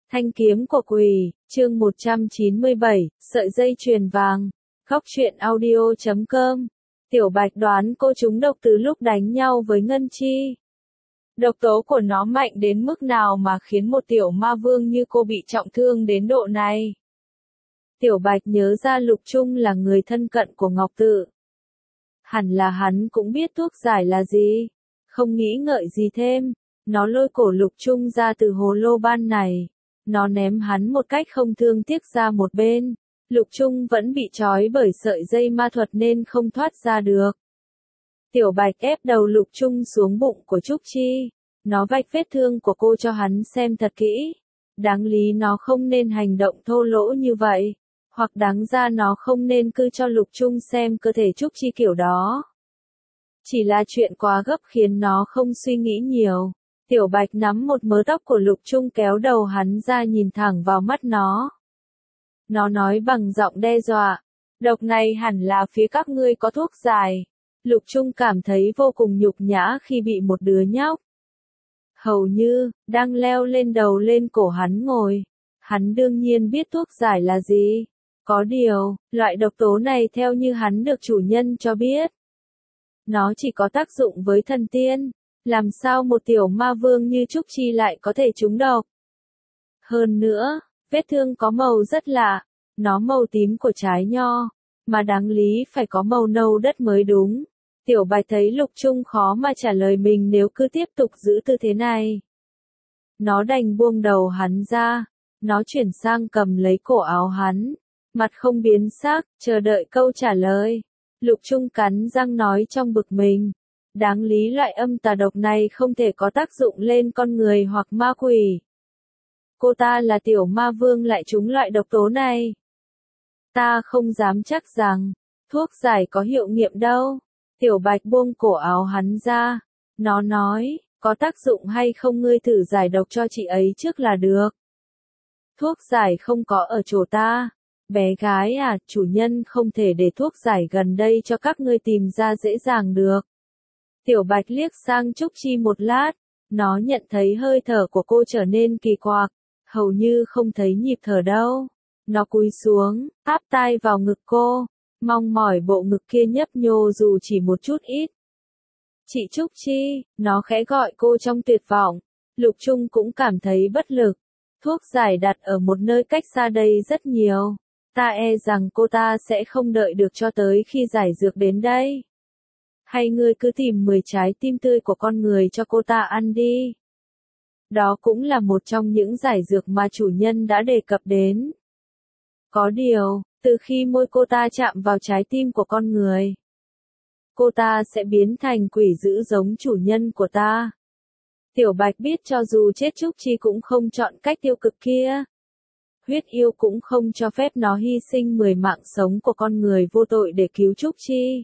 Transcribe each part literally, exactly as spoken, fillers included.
Thanh kiếm của quỷ, chương một trăm chín mươi bảy, sợi dây chuyền vàng. Góc truyện audio chấm com. Tiểu Bạch đoán cô trúng độc từ lúc đánh nhau với Ngân Chi. Độc tố của nó mạnh đến mức nào mà khiến một tiểu ma vương như cô bị trọng thương đến độ này? Tiểu Bạch nhớ ra Lục Trung là người thân cận của Ngọc Tự. Hẳn là hắn cũng biết thuốc giải là gì. Không nghĩ ngợi gì thêm, nó lôi cổ Lục Trung ra từ hồ lô ban này. Nó ném hắn một cách không thương tiếc ra một bên. Lục Trung vẫn bị trói bởi sợi dây ma thuật nên không thoát ra được. Tiểu Bạch ép đầu Lục Trung xuống bụng của Trúc Chi. Nó vạch vết thương của cô cho hắn xem thật kỹ. Đáng lý nó không nên hành động thô lỗ như vậy. Hoặc đáng ra nó không nên cứ cho Lục Trung xem cơ thể Trúc Chi kiểu đó. Chỉ là chuyện quá gấp khiến nó không suy nghĩ nhiều. Tiểu Bạch nắm một mớ tóc của Lục Trung kéo đầu hắn ra nhìn thẳng vào mắt nó. Nó nói bằng giọng đe dọa. Độc này hẳn là phía các ngươi có thuốc giải. Lục Trung cảm thấy vô cùng nhục nhã khi bị một đứa nhóc. Hầu như, đang leo lên đầu lên cổ hắn ngồi. Hắn đương nhiên biết thuốc giải là gì. Có điều, loại độc tố này theo như hắn được chủ nhân cho biết. Nó chỉ có tác dụng với thần tiên. Làm sao một tiểu ma vương như Trúc Chi lại có thể trúng độc? Hơn nữa, vết thương có màu rất lạ. Nó màu tím của trái nho. Mà đáng lý phải có màu nâu đất mới đúng. Tiểu Bạch thấy Lục Trung khó mà trả lời mình nếu cứ tiếp tục giữ tư thế này. Nó đành buông đầu hắn ra. Nó chuyển sang cầm lấy cổ áo hắn. Mặt không biến sắc, chờ đợi câu trả lời. Lục Trung cắn răng nói trong bực mình. Đáng lý loại âm tà độc này không thể có tác dụng lên con người hoặc ma quỷ. Cô ta là tiểu ma vương lại trúng loại độc tố này. Ta không dám chắc rằng, thuốc giải có hiệu nghiệm đâu. Tiểu Bạch buông cổ áo hắn ra. Nó nói, có tác dụng hay không ngươi thử giải độc cho chị ấy trước là được. Thuốc giải không có ở chỗ ta. Bé gái à, chủ nhân không thể để thuốc giải gần đây cho các ngươi tìm ra dễ dàng được. Tiểu Bạch liếc sang Trúc Chi một lát, nó nhận thấy hơi thở của cô trở nên kỳ quặc, hầu như không thấy nhịp thở đâu. Nó cúi xuống, áp tai vào ngực cô, mong mỏi bộ ngực kia nhấp nhô dù chỉ một chút ít. Chị Trúc Chi, nó khẽ gọi cô trong tuyệt vọng. Lục Trung cũng cảm thấy bất lực. Thuốc giải đặt ở một nơi cách xa đây rất nhiều. Ta e rằng cô ta sẽ không đợi được cho tới khi giải dược đến đây. Hay ngươi cứ tìm mười trái tim tươi của con người cho cô ta ăn đi. Đó cũng là một trong những giải dược mà chủ nhân đã đề cập đến. Có điều, từ khi môi cô ta chạm vào trái tim của con người, cô ta sẽ biến thành quỷ dữ giống chủ nhân của ta. Tiểu Bạch biết cho dù chết Trúc Chi cũng không chọn cách tiêu cực kia. Huyết yêu cũng không cho phép nó hy sinh mười mạng sống của con người vô tội để cứu Trúc Chi.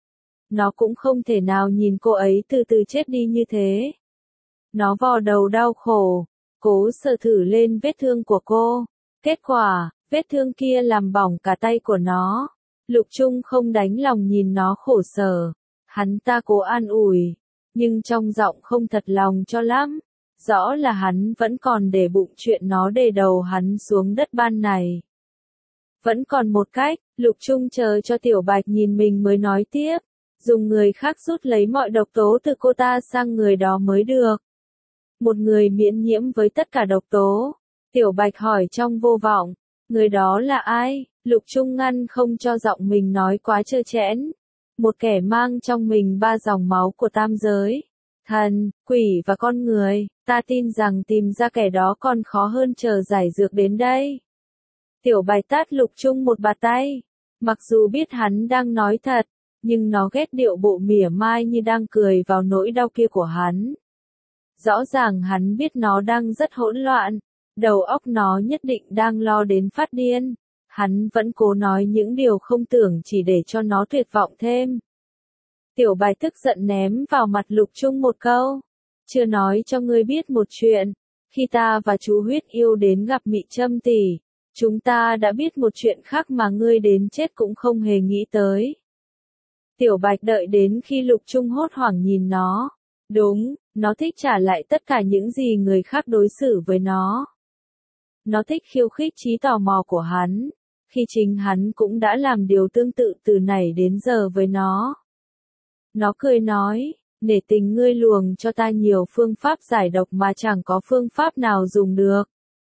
Nó cũng không thể nào nhìn cô ấy từ từ chết đi như thế. Nó vò đầu đau khổ, cố sờ thử lên vết thương của cô. Kết quả, vết thương kia làm bỏng cả tay của nó. Lục Trung không đánh lòng nhìn nó khổ sở. Hắn ta cố an ủi, nhưng trong giọng không thật lòng cho lắm. Rõ là hắn vẫn còn để bụng chuyện nó đè đầu hắn xuống đất ban này. Vẫn còn một cách, Lục Trung chờ cho Tiểu Bạch nhìn mình mới nói tiếp. Dùng người khác rút lấy mọi độc tố từ cô ta sang người đó mới được. Một người miễn nhiễm với tất cả độc tố. Tiểu Bạch hỏi trong vô vọng. Người đó là ai? Lục Trung ngăn không cho giọng mình nói quá trơ trẽn. Một kẻ mang trong mình ba dòng máu của tam giới. Thần, quỷ và con người. Ta tin rằng tìm ra kẻ đó còn khó hơn chờ giải dược đến đây. Tiểu Bạch tát Lục Trung một bạt tay. Mặc dù biết hắn đang nói thật, nhưng nó ghét điệu bộ mỉa mai như đang cười vào nỗi đau kia của hắn. Rõ ràng hắn biết nó đang rất hỗn loạn. Đầu óc nó nhất định đang lo đến phát điên. Hắn vẫn cố nói những điều không tưởng chỉ để cho nó tuyệt vọng thêm. Tiểu Bạch tức giận ném vào mặt Lục Trung một câu. Chưa nói cho ngươi biết một chuyện. Khi ta và chú Huyết Yêu đến gặp Mị Trâm tỷ, chúng ta đã biết một chuyện khác mà ngươi đến chết cũng không hề nghĩ tới. Tiểu Bạch đợi đến khi Lục Trung hốt hoảng nhìn nó. Đúng, nó thích trả lại tất cả những gì người khác đối xử với nó. Nó thích khiêu khích trí tò mò của hắn, khi chính hắn cũng đã làm điều tương tự từ nãy đến giờ với nó. Nó cười nói, nể tình ngươi luồng cho ta nhiều phương pháp giải độc mà chẳng có phương pháp nào dùng được.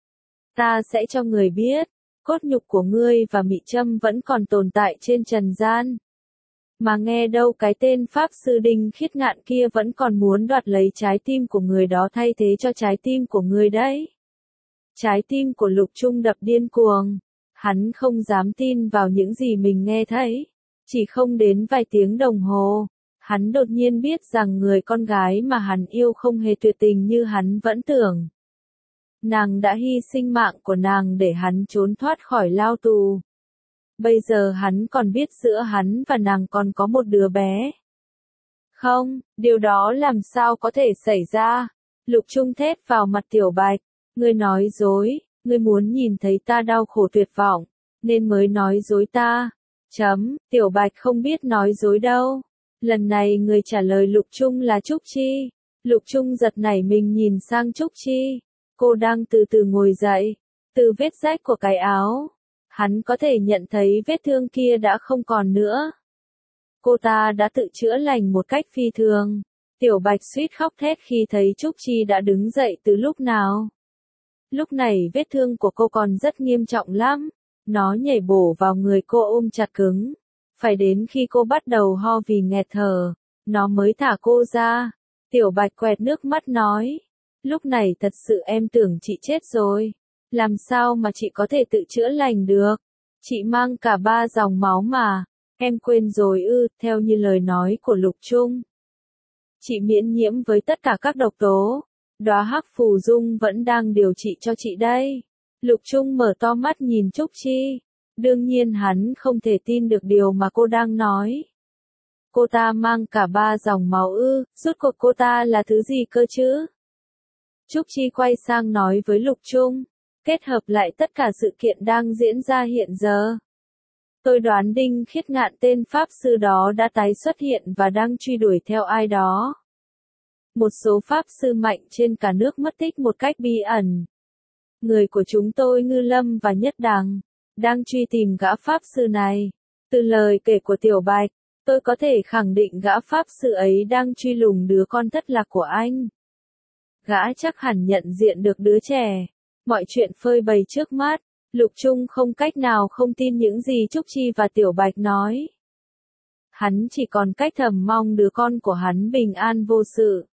Ta sẽ cho người biết, cốt nhục của ngươi và mị châm vẫn còn tồn tại trên trần gian. Mà nghe đâu cái tên Pháp Sư Đinh Khiết Ngạn kia vẫn còn muốn đoạt lấy trái tim của người đó thay thế cho trái tim của ngươi đấy. Trái tim của Lục Trung đập điên cuồng. Hắn không dám tin vào những gì mình nghe thấy. Chỉ không đến vài tiếng đồng hồ, hắn đột nhiên biết rằng người con gái mà hắn yêu không hề tuyệt tình như hắn vẫn tưởng. Nàng đã hy sinh mạng của nàng để hắn trốn thoát khỏi lao tù. Bây giờ hắn còn biết giữa hắn và nàng còn có một đứa bé. Không, điều đó làm sao có thể xảy ra? Lục Trung thét vào mặt Tiểu Bạch. Ngươi nói dối, ngươi muốn nhìn thấy ta đau khổ tuyệt vọng, nên mới nói dối ta. Chấm, Tiểu Bạch không biết nói dối đâu. Lần này người trả lời Lục Trung là Trúc Chi. Lục Trung giật nảy mình nhìn sang Trúc Chi. Cô đang từ từ ngồi dậy, từ vết rách của cái áo. Hắn có thể nhận thấy vết thương kia đã không còn nữa. Cô ta đã tự chữa lành một cách phi thường. Tiểu Bạch suýt khóc thét khi thấy Trúc Chi đã đứng dậy từ lúc nào. Lúc này vết thương của cô còn rất nghiêm trọng lắm. Nó nhảy bổ vào người cô ôm chặt cứng. Phải đến khi cô bắt đầu ho vì nghẹt thở, nó mới thả cô ra. Tiểu Bạch quẹt nước mắt nói. Lúc này thật sự em tưởng chị chết rồi. Làm sao mà chị có thể tự chữa lành được? Chị mang cả ba dòng máu mà. Em quên rồi ư, theo như lời nói của Lục Trung. Chị miễn nhiễm với tất cả các độc tố. Đóa hắc phù dung vẫn đang điều trị cho chị đây. Lục Trung mở to mắt nhìn Trúc Chi. Đương nhiên hắn không thể tin được điều mà cô đang nói. Cô ta mang cả ba dòng máu ư, rốt cuộc cô ta là thứ gì cơ chứ? Trúc Chi quay sang nói với Lục Trung. Kết hợp lại tất cả sự kiện đang diễn ra hiện giờ. Tôi đoán Đinh Khiết Ngạn tên Pháp Sư đó đã tái xuất hiện và đang truy đuổi theo ai đó. Một số Pháp Sư mạnh trên cả nước mất tích một cách bí ẩn. Người của chúng tôi Ngư Lâm và Nhất Đằng đang truy tìm gã Pháp Sư này. Từ lời kể của Tiểu Bạch, tôi có thể khẳng định gã Pháp Sư ấy đang truy lùng đứa con thất lạc của anh. Gã chắc hẳn nhận diện được đứa trẻ. Mọi chuyện phơi bày trước mắt, Lục Trung không cách nào không tin những gì Trúc Chi và Tiểu Bạch nói. Hắn chỉ còn cách thầm mong đứa con của hắn bình an vô sự.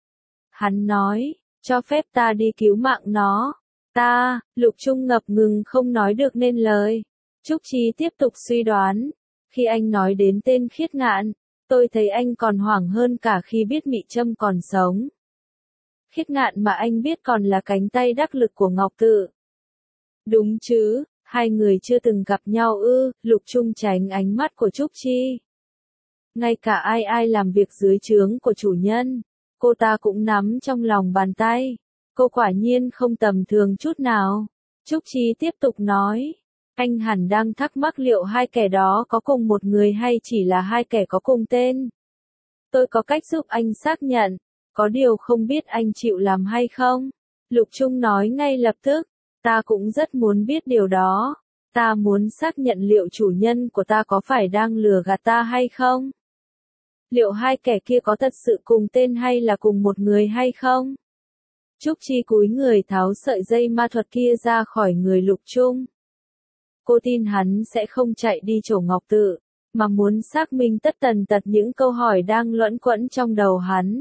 Hắn nói, cho phép ta đi cứu mạng nó. Ta, Lục Trung ngập ngừng không nói được nên lời. Trúc Chi tiếp tục suy đoán. Khi anh nói đến tên Khiết Ngạn, tôi thấy anh còn hoảng hơn cả khi biết Mị Trâm còn sống. Khiết Ngạn mà anh biết còn là cánh tay đắc lực của Ngọc Tự. Đúng chứ, hai người chưa từng gặp nhau ư, Lục Trung tránh ánh mắt của Trúc Chi. Ngay cả ai ai làm việc dưới trướng của chủ nhân, cô ta cũng nắm trong lòng bàn tay. Cô quả nhiên không tầm thường chút nào. Trúc Chi tiếp tục nói, anh hẳn đang thắc mắc liệu hai kẻ đó có cùng một người hay chỉ là hai kẻ có cùng tên. Tôi có cách giúp anh xác nhận. Có điều không biết anh chịu làm hay không? Lục Trung nói ngay lập tức. Ta cũng rất muốn biết điều đó. Ta muốn xác nhận liệu chủ nhân của ta có phải đang lừa gạt ta hay không? Liệu hai kẻ kia có thật sự cùng tên hay là cùng một người hay không? Trúc Chi cúi người tháo sợi dây ma thuật kia ra khỏi người Lục Trung. Cô tin hắn sẽ không chạy đi chỗ Ngọc Tự, mà muốn xác minh tất tần tật những câu hỏi đang luẩn quẩn trong đầu hắn.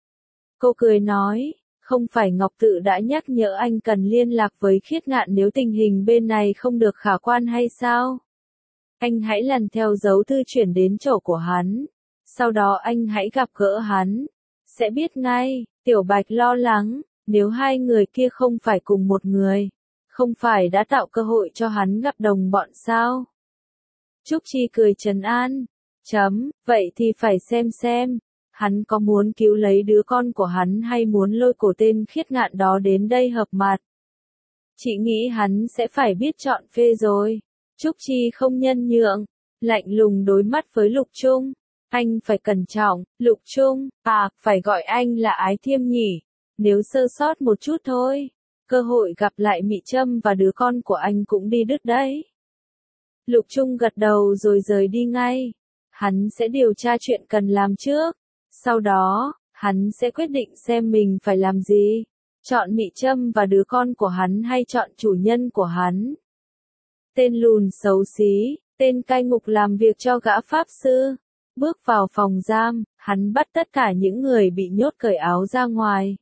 Cô cười nói, không phải Ngọc Tự đã nhắc nhở anh cần liên lạc với Khiết Ngạn nếu tình hình bên này không được khả quan hay sao? Anh hãy lần theo dấu thư chuyển đến chỗ của hắn. Sau đó anh hãy gặp gỡ hắn. Sẽ biết ngay, Tiểu Bạch lo lắng, nếu hai người kia không phải cùng một người, không phải đã tạo cơ hội cho hắn gặp đồng bọn sao? Trúc Chi cười trấn an. Chấm, vậy thì phải xem xem. Hắn có muốn cứu lấy đứa con của hắn hay muốn lôi cổ tên Khiết Ngạn đó đến đây hợp mặt? Chị nghĩ hắn sẽ phải biết chọn phê rồi. Trúc Chi không nhân nhượng, lạnh lùng đối mắt với Lục Trung. Anh phải cẩn trọng, Lục Trung, à, phải gọi anh là Ái Thiêm nhỉ. Nếu sơ sót một chút thôi, cơ hội gặp lại Mị Trâm và đứa con của anh cũng đi đứt đấy. Lục Trung gật đầu rồi rời đi ngay. Hắn sẽ điều tra chuyện cần làm trước. Sau đó, hắn sẽ quyết định xem mình phải làm gì. Chọn Mị Trâm và đứa con của hắn hay chọn chủ nhân của hắn. Tên lùn xấu xí, tên cai ngục làm việc cho gã pháp sư. Bước vào phòng giam, hắn bắt tất cả những người bị nhốt cởi áo ra ngoài.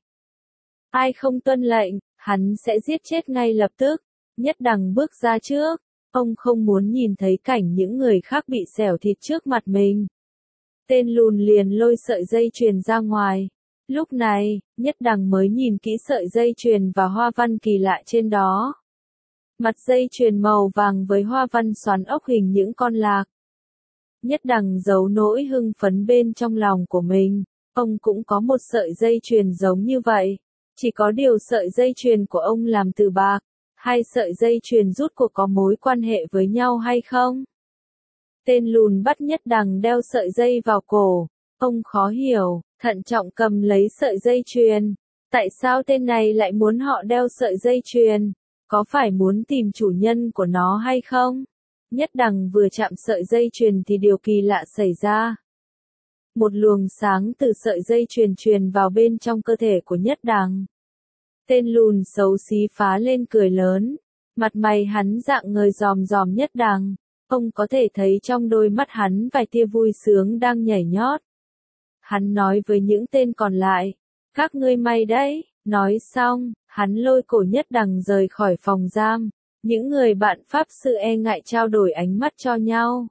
Ai không tuân lệnh, hắn sẽ giết chết ngay lập tức. Nhất Đằng bước ra trước. Ông không muốn nhìn thấy cảnh những người khác bị xẻo thịt trước mặt mình. Tên lùn liền lôi sợi dây chuyền ra ngoài. Lúc này, Nhất Đằng mới nhìn kỹ sợi dây chuyền và hoa văn kỳ lạ trên đó. Mặt dây chuyền màu vàng với hoa văn xoắn ốc hình những con lạc. Nhất Đằng giấu nỗi hưng phấn bên trong lòng của mình. Ông cũng có một sợi dây chuyền giống như vậy. Chỉ có điều sợi dây chuyền của ông làm từ bạc. Hai sợi dây chuyền rút cuộc có mối quan hệ với nhau hay không? Tên lùn bắt Nhất Đằng đeo sợi dây vào cổ. Ông khó hiểu, thận trọng cầm lấy sợi dây chuyền. Tại sao tên này lại muốn họ đeo sợi dây chuyền? Có phải muốn tìm chủ nhân của nó hay không? Nhất Đằng vừa chạm sợi dây chuyền thì điều kỳ lạ xảy ra. Một luồng sáng từ sợi dây chuyền truyền vào bên trong cơ thể của Nhất Đằng. Tên lùn xấu xí phá lên cười lớn. Mặt mày hắn dạng ngời ròm ròm Nhất Đằng. Ông có thể thấy trong đôi mắt hắn vài tia vui sướng đang nhảy nhót. Hắn nói với những tên còn lại. Các ngươi may đấy. Nói xong, hắn lôi cổ Nhất Đằng rời khỏi phòng giam. Những người bạn pháp sư e ngại trao đổi ánh mắt cho nhau.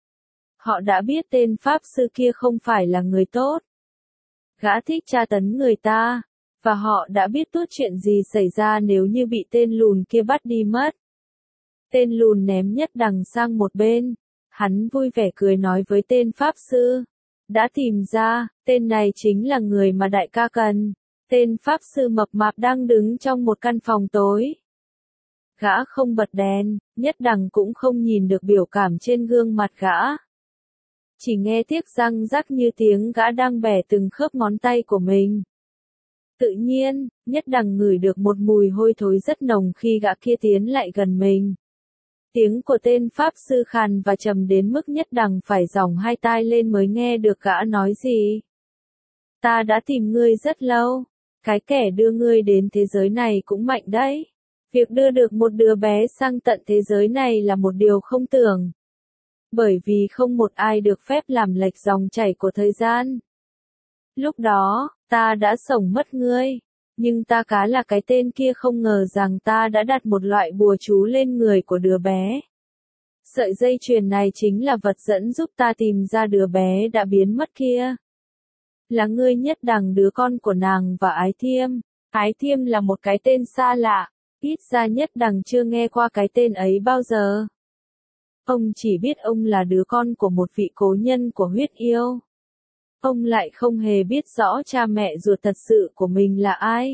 Họ đã biết tên pháp sư kia không phải là người tốt. Gã thích tra tấn người ta. Và họ đã biết tốt chuyện gì xảy ra nếu như bị tên lùn kia bắt đi mất. Tên lùn ném Nhất Đằng sang một bên. Hắn vui vẻ cười nói với tên pháp sư. Đã tìm ra, tên này chính là người mà đại ca cần. Tên pháp sư mập mạp đang đứng trong một căn phòng tối. Gã không bật đèn, Nhất Đằng cũng không nhìn được biểu cảm trên gương mặt gã. Chỉ nghe tiếc răng rắc như tiếng gã đang bẻ từng khớp ngón tay của mình. Tự nhiên, Nhất Đằng ngửi được một mùi hôi thối rất nồng khi gã kia tiến lại gần mình. Tiếng của tên pháp sư khàn và trầm đến mức Nhất Đằng phải giỏng hai tai lên mới nghe được gã nói gì. Ta đã tìm ngươi rất lâu. Cái kẻ đưa ngươi đến thế giới này cũng mạnh đấy. Việc đưa được một đứa bé sang tận thế giới này là một điều không tưởng. Bởi vì không một ai được phép làm lệch dòng chảy của thời gian. Lúc đó, ta đã sổng mất ngươi. Nhưng ta cá là cái tên kia không ngờ rằng ta đã đặt một loại bùa chú lên người của đứa bé. Sợi dây chuyền này chính là vật dẫn giúp ta tìm ra đứa bé đã biến mất kia. Là ngươi Nhất Đằng, đứa con của nàng và Ái Thiêm. Ái Thiêm là một cái tên xa lạ. Ít ra Nhất Đằng chưa nghe qua cái tên ấy bao giờ. Ông chỉ biết ông là đứa con của một vị cố nhân của huyết yêu. Ông lại không hề biết rõ cha mẹ ruột thật sự của mình là ai.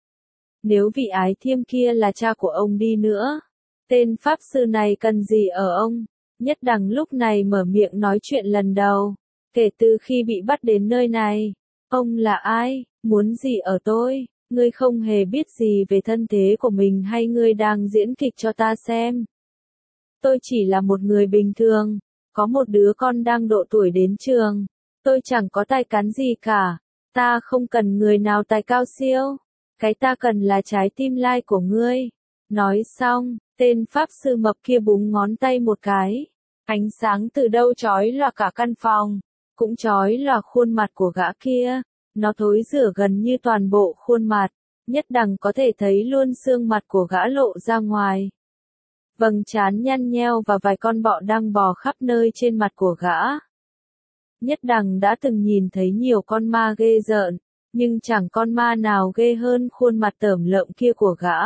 Nếu vị Ái Thiêm kia là cha của ông đi nữa, tên pháp sư này cần gì ở ông? Nhất Đằng lúc này mở miệng nói chuyện lần đầu. Kể từ khi bị bắt đến nơi này, ông là ai, muốn gì ở tôi? Ngươi không hề biết gì về thân thế của mình hay ngươi đang diễn kịch cho ta xem? Tôi chỉ là một người bình thường, có một đứa con đang độ tuổi đến trường. Tôi chẳng có tài cán gì cả. Ta không cần người nào tài cao siêu. Cái ta cần là trái tim lai của ngươi. Nói xong, tên pháp sư mập kia búng ngón tay một cái. Ánh sáng từ đâu chói lòa cả căn phòng. Cũng chói lòa khuôn mặt của gã kia. Nó thối rữa gần như toàn bộ khuôn mặt. Nhất Đằng có thể thấy luôn xương mặt của gã lộ ra ngoài. Vầng trán nhăn nheo và vài con bọ đang bò khắp nơi trên mặt của gã. Nhất Đằng đã từng nhìn thấy nhiều con ma ghê rợn, nhưng chẳng con ma nào ghê hơn khuôn mặt tởm lợm kia của gã.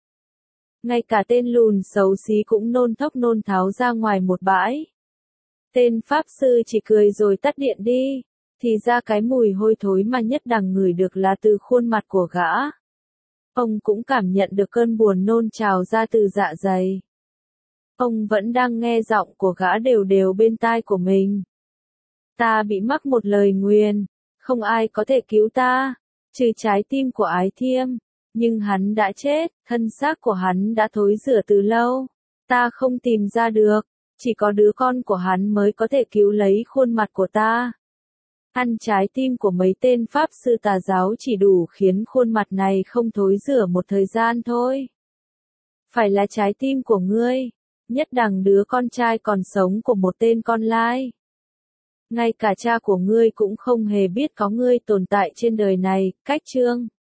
Ngay cả tên lùn xấu xí cũng nôn thốc nôn tháo ra ngoài một bãi. Tên pháp sư chỉ cười rồi tắt điện đi, thì ra cái mùi hôi thối mà Nhất Đằng ngửi được là từ khuôn mặt của gã. Ông cũng cảm nhận được cơn buồn nôn trào ra từ dạ dày. Ông vẫn đang nghe giọng của gã đều đều bên tai của mình. Ta bị mắc một lời nguyền, không ai có thể cứu ta, trừ trái tim của Ái Thiêm. Nhưng hắn đã chết, thân xác của hắn đã thối rữa từ lâu. Ta không tìm ra được, chỉ có đứa con của hắn mới có thể cứu lấy khuôn mặt của ta. Ăn trái tim của mấy tên pháp sư tà giáo chỉ đủ khiến khuôn mặt này không thối rữa một thời gian thôi. Phải là trái tim của ngươi, nhất đẳng đứa con trai còn sống của một tên con lai. Ngay cả cha của ngươi cũng không hề biết có ngươi tồn tại trên đời này, cách chương.